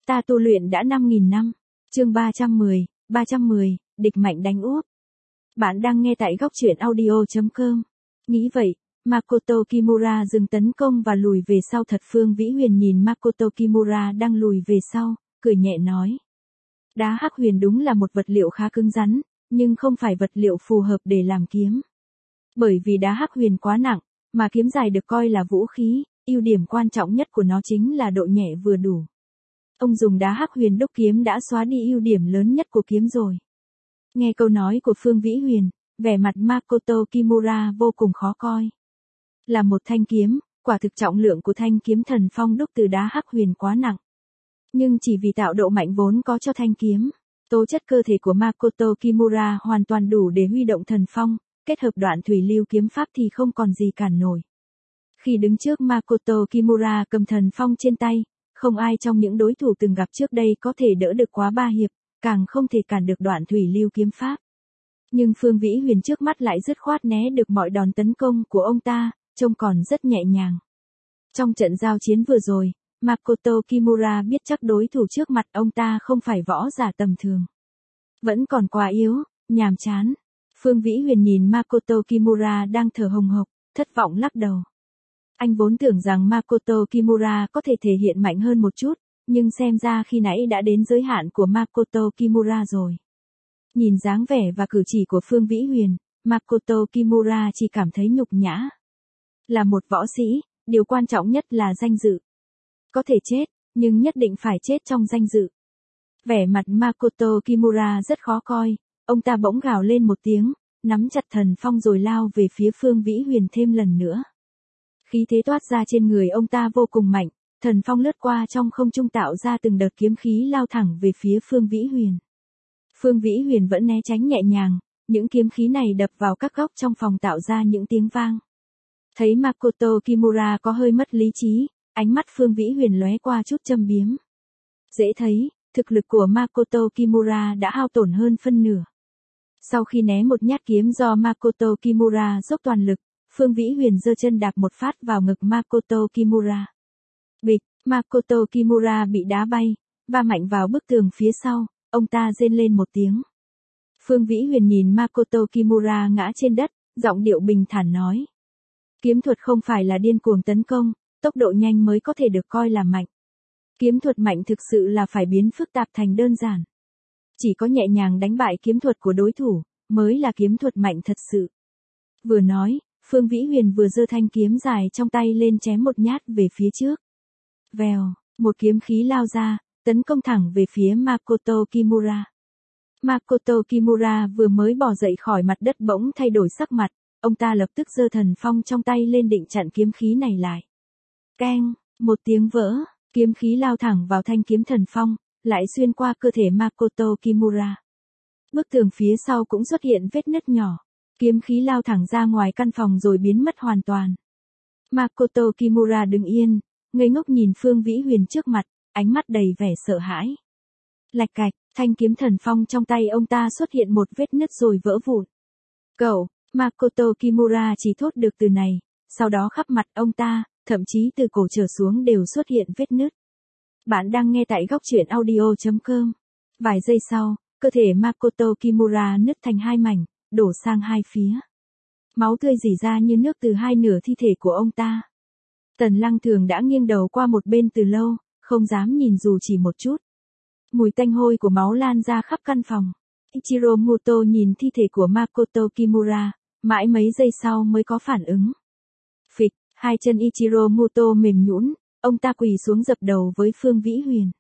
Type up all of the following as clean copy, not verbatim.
Ta tu luyện đã 5.000 năm. Chương 310, địch mạnh đánh úp. Bạn đang nghe tại góc truyện audio.com. Nghĩ vậy, Makoto Kimura dừng tấn công và lùi về sau thật. Phương Vĩ Huyền nhìn Makoto Kimura đang lùi về sau, cười nhẹ nói. Đá hắc huyền đúng là một vật liệu khá cứng rắn, nhưng không phải vật liệu phù hợp để làm kiếm. Bởi vì đá hắc huyền quá nặng, mà kiếm dài được coi là vũ khí, ưu điểm quan trọng nhất của nó chính là độ nhẹ vừa đủ. Ông dùng đá hắc huyền đúc kiếm đã xóa đi ưu điểm lớn nhất của kiếm rồi. Nghe câu nói của Phương Vĩ Huyền, vẻ mặt Makoto Kimura vô cùng khó coi. Là một thanh kiếm, quả thực trọng lượng của thanh kiếm thần phong đúc từ đá hắc huyền quá nặng. Nhưng chỉ vì tạo độ mạnh vốn có cho thanh kiếm, tố chất cơ thể của Makoto Kimura hoàn toàn đủ để huy động thần phong, kết hợp đoạn thủy lưu kiếm pháp thì không còn gì cản nổi. Khi đứng trước Makoto Kimura cầm thần phong trên tay, không ai trong những đối thủ từng gặp trước đây có thể đỡ được quá 3 hiệp, càng không thể cản được đoạn thủy lưu kiếm pháp. Nhưng Phương Vĩ Huyền trước mắt lại dứt khoát né được mọi đòn tấn công của ông ta, trông còn rất nhẹ nhàng. Trong trận giao chiến vừa rồi, Makoto Kimura biết chắc đối thủ trước mặt ông ta không phải võ giả tầm thường. Vẫn còn quá yếu, nhàm chán. Phương Vĩ Huyền nhìn Makoto Kimura đang thở hồng hộc, thất vọng lắc đầu. Anh vốn tưởng rằng Makoto Kimura có thể thể hiện mạnh hơn một chút, nhưng xem ra khi nãy đã đến giới hạn của Makoto Kimura rồi. Nhìn dáng vẻ và cử chỉ của Phương Vĩ Huyền, Makoto Kimura chỉ cảm thấy nhục nhã. Là một võ sĩ, điều quan trọng nhất là danh dự. Có thể chết, nhưng nhất định phải chết trong danh dự. Vẻ mặt Makoto Kimura rất khó coi, ông ta bỗng gào lên một tiếng, nắm chặt thần phong rồi lao về phía Phương Vĩ Huyền thêm lần nữa. Khí thế toát ra trên người ông ta vô cùng mạnh, thần phong lướt qua trong không trung tạo ra từng đợt kiếm khí lao thẳng về phía Phương Vĩ Huyền. Phương Vĩ Huyền vẫn né tránh nhẹ nhàng, những kiếm khí này đập vào các góc trong phòng tạo ra những tiếng vang. Thấy Makoto Kimura có hơi mất lý trí, ánh mắt Phương Vĩ Huyền lóe qua chút châm biếm. Dễ thấy, thực lực của Makoto Kimura đã hao tổn hơn phân nửa. Sau khi né một nhát kiếm do Makoto Kimura dốc toàn lực, Phương Vĩ Huyền giơ chân đạp một phát vào ngực Makoto Kimura. Bịch, Makoto Kimura bị đá bay, va mạnh vào bức tường phía sau, ông ta rên lên một tiếng. Phương Vĩ Huyền nhìn Makoto Kimura ngã trên đất, giọng điệu bình thản nói. Kiếm thuật không phải là điên cuồng tấn công, tốc độ nhanh mới có thể được coi là mạnh. Kiếm thuật mạnh thực sự là phải biến phức tạp thành đơn giản. Chỉ có nhẹ nhàng đánh bại kiếm thuật của đối thủ, mới là kiếm thuật mạnh thật sự. Vừa nói, Phương Vĩ Huyền vừa giơ thanh kiếm dài trong tay lên chém một nhát về phía trước. Vèo, một kiếm khí lao ra, tấn công thẳng về phía Makoto Kimura. Makoto Kimura vừa mới bò dậy khỏi mặt đất bỗng thay đổi sắc mặt, ông ta lập tức giơ thần phong trong tay lên định chặn kiếm khí này lại. Keng, một tiếng vỡ, kiếm khí lao thẳng vào thanh kiếm thần phong, lại xuyên qua cơ thể Makoto Kimura. Bức tường phía sau cũng xuất hiện vết nứt nhỏ. Kiếm khí lao thẳng ra ngoài căn phòng rồi biến mất hoàn toàn. Makoto Kimura đứng yên, ngây ngốc nhìn Phương Vĩ Huyền trước mặt, ánh mắt đầy vẻ sợ hãi. Lạch cạch, thanh kiếm thần phong trong tay ông ta xuất hiện một vết nứt rồi vỡ vụn. Cậu, Makoto Kimura chỉ thốt được từ này, sau đó khắp mặt ông ta, thậm chí từ cổ trở xuống đều xuất hiện vết nứt. Bạn đang nghe tại góc truyện audio.com. Vài giây sau, cơ thể Makoto Kimura nứt thành hai mảnh, đổ sang hai phía. Máu tươi rỉ ra như nước từ hai nửa thi thể của ông ta. Tần Lăng Thường đã nghiêng đầu qua một bên từ lâu, không dám nhìn dù chỉ một chút. Mùi tanh hôi của máu lan ra khắp căn phòng. Ichiro Muto nhìn thi thể của Makoto Kimura, mãi mấy giây sau mới có phản ứng. Phịch, hai chân Ichiro Muto mềm nhũn, ông ta quỳ xuống dập đầu với Phương Vĩ Huyền.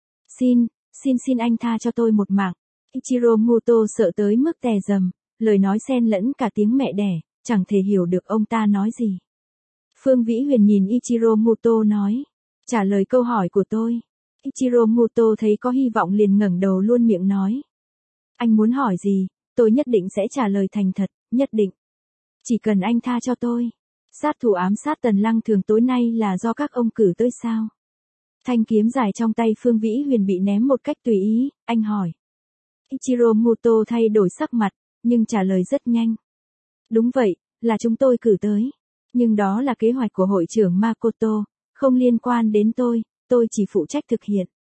Xin anh tha cho tôi một mạng. Ichiro Muto sợ tới mức tè rầm, lời nói xen lẫn cả tiếng mẹ đẻ, chẳng thể hiểu được ông ta nói gì. Phương Vĩ Huyền nhìn Ichiro Muto nói, trả lời câu hỏi của tôi. Ichiro Muto thấy có hy vọng liền ngẩng đầu luôn miệng nói. Anh muốn hỏi gì, tôi nhất định sẽ trả lời thành thật, nhất định. Chỉ cần anh tha cho tôi. Sát thủ ám sát Tần Lăng Thường tối nay là do các ông cử tới sao? Thanh kiếm dài trong tay Phương Vĩ Huyền bị ném một cách tùy ý, anh hỏi. Ichiro Muto thay đổi sắc mặt, nhưng trả lời rất nhanh. Đúng vậy, là chúng tôi cử tới. Nhưng đó là kế hoạch của hội trưởng Makoto, không liên quan đến tôi chỉ phụ trách thực hiện.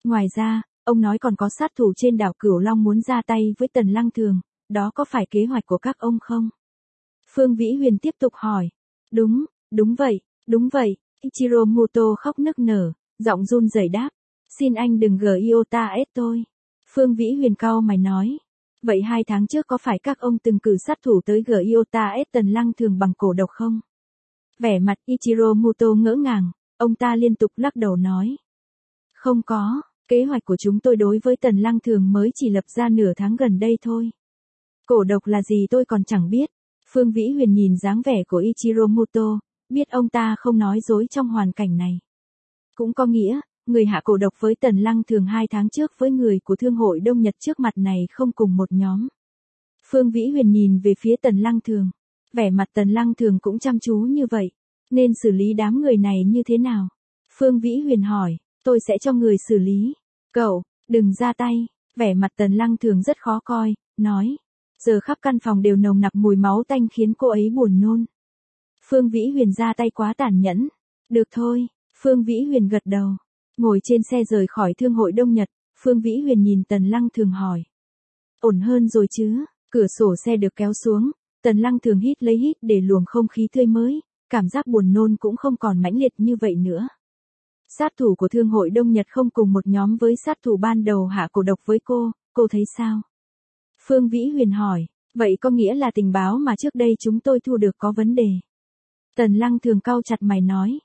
Ngoài ra, ông nói còn có sát thủ trên đảo Cửu Long muốn ra tay với Tần Lăng Thường, đó có phải kế hoạch của các ông không? Phương Vĩ Huyền tiếp tục hỏi. Đúng, đúng vậy, Ichiro Muto khóc nức nở, giọng run rẩy đáp. Xin anh đừng Giota ép tôi. Phương Vĩ Huyền cau mày nói. Vậy 2 tháng trước có phải các ông từng cử sát thủ tới Giota ép Tần Lăng Thường bằng cổ độc không? Vẻ mặt Ichiro Muto ngỡ ngàng, ông ta liên tục lắc đầu nói. Không có, kế hoạch của chúng tôi đối với Tần Lăng Thường mới chỉ lập ra nửa tháng gần đây thôi. Cổ độc là gì tôi còn chẳng biết. Phương Vĩ Huyền nhìn dáng vẻ của Ichiro Muto, biết ông ta không nói dối trong hoàn cảnh này. Cũng có nghĩa, người hạ cổ độc với Tần Lăng Thường 2 tháng trước với người của Thương hội Đông Nhật trước mặt này không cùng một nhóm. Phương Vĩ Huyền nhìn về phía Tần Lăng Thường. Vẻ mặt Tần Lăng Thường cũng chăm chú như vậy. Nên xử lý đám người này như thế nào? Phương Vĩ Huyền hỏi, tôi sẽ cho người xử lý. Cậu, đừng ra tay. Vẻ mặt Tần Lăng Thường rất khó coi, nói. Giờ khắp căn phòng đều nồng nặc mùi máu tanh khiến cô ấy buồn nôn. Phương Vĩ Huyền ra tay quá tàn nhẫn. Được thôi, Phương Vĩ Huyền gật đầu. Ngồi trên xe rời khỏi Thương hội Đông Nhật, Phương Vĩ Huyền nhìn Tần Lăng Thường hỏi. Ổn hơn rồi chứ? Cửa sổ xe được kéo xuống, Tần Lăng Thường hít lấy hít để luồng không khí tươi mới, cảm giác buồn nôn cũng không còn mãnh liệt như vậy nữa. Sát thủ của Thương hội Đông Nhật không cùng một nhóm với sát thủ ban đầu hạ cổ độc với cô thấy sao? Phương Vĩ Huyền hỏi, vậy có nghĩa là tình báo mà trước đây chúng tôi thu được có vấn đề. Tần Lăng Thường cau chặt mày nói,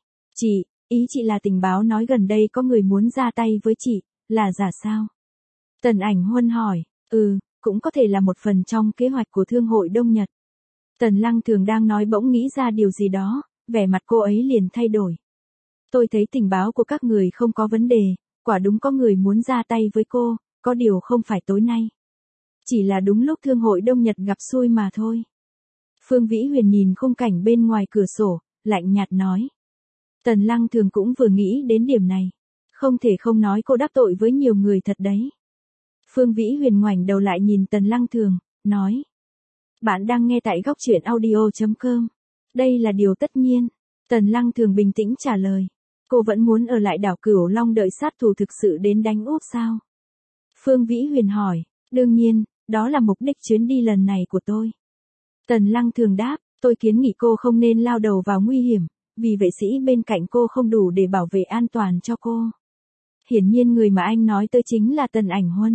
ý chị là tình báo nói gần đây có người muốn ra tay với chị, là giả sao? Tần Ảnh Huân hỏi, cũng có thể là một phần trong kế hoạch của Thương hội Đông Nhật. Tần Lăng Thường đang nói bỗng nghĩ ra điều gì đó, vẻ mặt cô ấy liền thay đổi. Tôi thấy tình báo của các người không có vấn đề, quả đúng có người muốn ra tay với cô, có điều không phải tối nay. Chỉ là đúng lúc Thương hội Đông Nhật gặp xui mà thôi. Phương Vĩ Huyền nhìn khung cảnh bên ngoài cửa sổ, lạnh nhạt nói. Tần Lăng Thường cũng vừa nghĩ đến điểm này. Không thể không nói cô đắc tội với nhiều người thật đấy. Phương Vĩ Huyền ngoảnh đầu lại nhìn Tần Lăng Thường, nói. Bạn đang nghe tại góc truyện audio.com. Đây là điều tất nhiên. Tần Lăng Thường bình tĩnh trả lời. Cô vẫn muốn ở lại đảo Cửu Long đợi sát thủ thực sự đến đánh úp sao? Phương Vĩ Huyền hỏi. Đương nhiên, đó là mục đích chuyến đi lần này của tôi. Tần Lăng Thường đáp, tôi kiến nghị cô không nên lao đầu vào nguy hiểm, vì vệ sĩ bên cạnh cô không đủ để bảo vệ an toàn cho cô. Hiển nhiên người mà anh nói tới chính là Tần Ảnh Huân.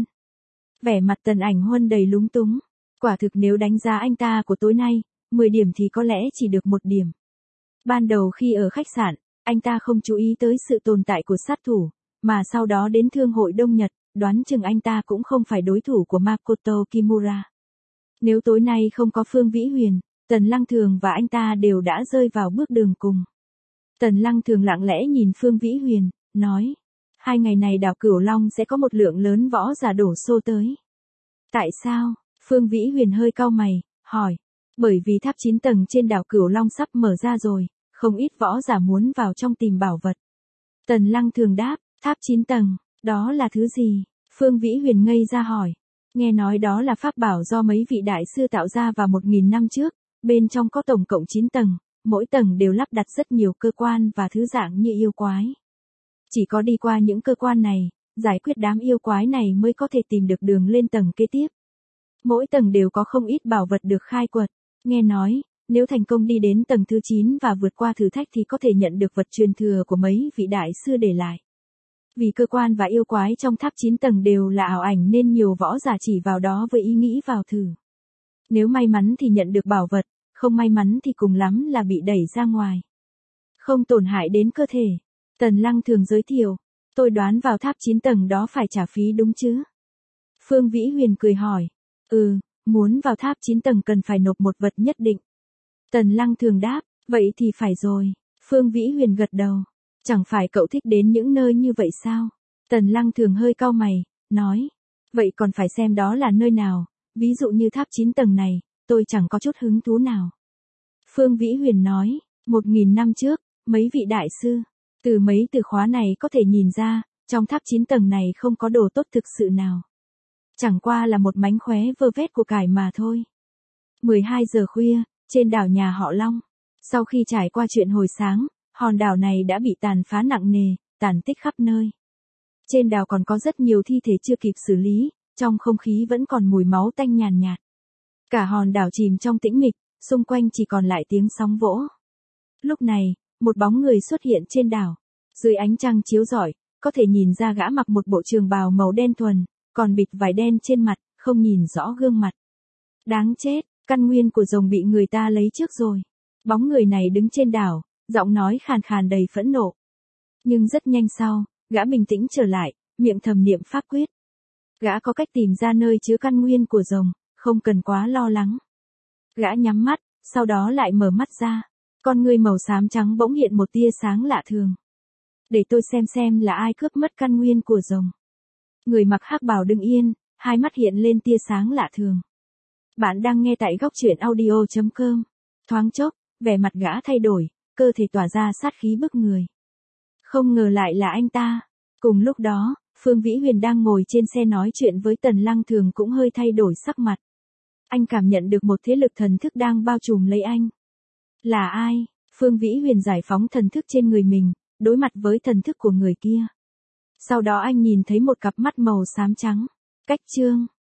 Vẻ mặt Tần Ảnh Huân đầy lúng túng. Quả thực nếu đánh giá anh ta của tối nay, 10 điểm thì có lẽ chỉ được 1 điểm. Ban đầu khi ở khách sạn, anh ta không chú ý tới sự tồn tại của sát thủ, mà sau đó đến Thương hội Đông Nhật, đoán chừng anh ta cũng không phải đối thủ của Makoto Kimura. Nếu tối nay không có Phương Vĩ Huyền, Tần Lăng Thường và anh ta đều đã rơi vào bước đường cùng. Tần Lăng Thường lặng lẽ nhìn Phương Vĩ Huyền, nói. 2 ngày này đảo Cửu Long sẽ có một lượng lớn võ giả đổ xô tới. Tại sao? Phương Vĩ Huyền hơi cau mày, hỏi. Bởi vì tháp 9 tầng trên đảo Cửu Long sắp mở ra rồi, không ít võ giả muốn vào trong tìm bảo vật. Tần Lăng Thường đáp, tháp 9 tầng, đó là thứ gì? Phương Vĩ Huyền ngây ra hỏi. Nghe nói đó là pháp bảo do mấy vị đại sư tạo ra vào 1000 năm trước, bên trong có tổng cộng 9 tầng, mỗi tầng đều lắp đặt rất nhiều cơ quan và thứ dạng như yêu quái. Chỉ có đi qua những cơ quan này, giải quyết đám yêu quái này mới có thể tìm được đường lên tầng kế tiếp. Mỗi tầng đều có không ít bảo vật được khai quật. Nghe nói, nếu thành công đi đến tầng thứ 9 và vượt qua thử thách thì có thể nhận được vật truyền thừa của mấy vị đại sư để lại. Vì cơ quan và yêu quái trong tháp 9 tầng đều là ảo ảnh nên nhiều võ giả chỉ vào đó với ý nghĩ vào thử. Nếu may mắn thì nhận được bảo vật, không may mắn thì cùng lắm là bị đẩy ra ngoài. Không tổn hại đến cơ thể. Tần Lăng Thường giới thiệu, tôi đoán vào tháp 9 tầng đó phải trả phí đúng chứ? Phương Vĩ Huyền cười hỏi, muốn vào tháp 9 tầng cần phải nộp một vật nhất định. Tần Lăng Thường đáp, vậy thì phải rồi. Phương Vĩ Huyền gật đầu, chẳng phải cậu thích đến những nơi như vậy sao? Tần Lăng Thường hơi cau mày, nói, vậy còn phải xem đó là nơi nào, ví dụ như tháp 9 tầng này, tôi chẳng có chút hứng thú nào. Phương Vĩ Huyền nói, 1000 năm trước, mấy vị đại sư, từ mấy từ khóa này có thể nhìn ra, trong tháp 9 tầng này không có đồ tốt thực sự nào. Chẳng qua là một mánh khóe vơ vét của cải mà thôi. 12 giờ khuya, trên đảo nhà họ Long. Sau khi trải qua chuyện hồi sáng, hòn đảo này đã bị tàn phá nặng nề, tàn tích khắp nơi. Trên đảo còn có rất nhiều thi thể chưa kịp xử lý, trong không khí vẫn còn mùi máu tanh nhàn nhạt. Cả hòn đảo chìm trong tĩnh mịch, xung quanh chỉ còn lại tiếng sóng vỗ. Lúc này, một bóng người xuất hiện trên đảo. Dưới ánh trăng chiếu rọi, có thể nhìn ra gã mặc một bộ trường bào màu đen thuần, còn bịt vải đen trên mặt, không nhìn rõ gương mặt. Đáng chết, căn nguyên của rồng bị người ta lấy trước rồi. Bóng người này đứng trên đảo, giọng nói khàn khàn đầy phẫn nộ. Nhưng rất nhanh sau, gã bình tĩnh trở lại, miệng thầm niệm pháp quyết. Gã có cách tìm ra nơi chứa căn nguyên của rồng, không cần quá lo lắng. Gã nhắm mắt, sau đó lại mở mắt ra. Con ngươi màu xám trắng bỗng hiện một tia sáng lạ thường. Để tôi xem là ai cướp mất căn nguyên của rồng. Người mặc hắc bào đứng yên, hai mắt hiện lên tia sáng lạ thường. Bạn đang nghe tại góc truyện audio.com. Thoáng chốc, vẻ mặt gã thay đổi, cơ thể tỏa ra sát khí bức người. Không ngờ lại là anh ta. Cùng lúc đó, Phương Vĩ Huyền đang ngồi trên xe nói chuyện với Tần Lăng Thường cũng hơi thay đổi sắc mặt. Anh cảm nhận được một thế lực thần thức đang bao trùm lấy anh. Là ai? Phương Vĩ Huyền giải phóng thần thức trên người mình, đối mặt với thần thức của người kia. Sau đó anh nhìn thấy một cặp mắt màu xám trắng. Cách Trương.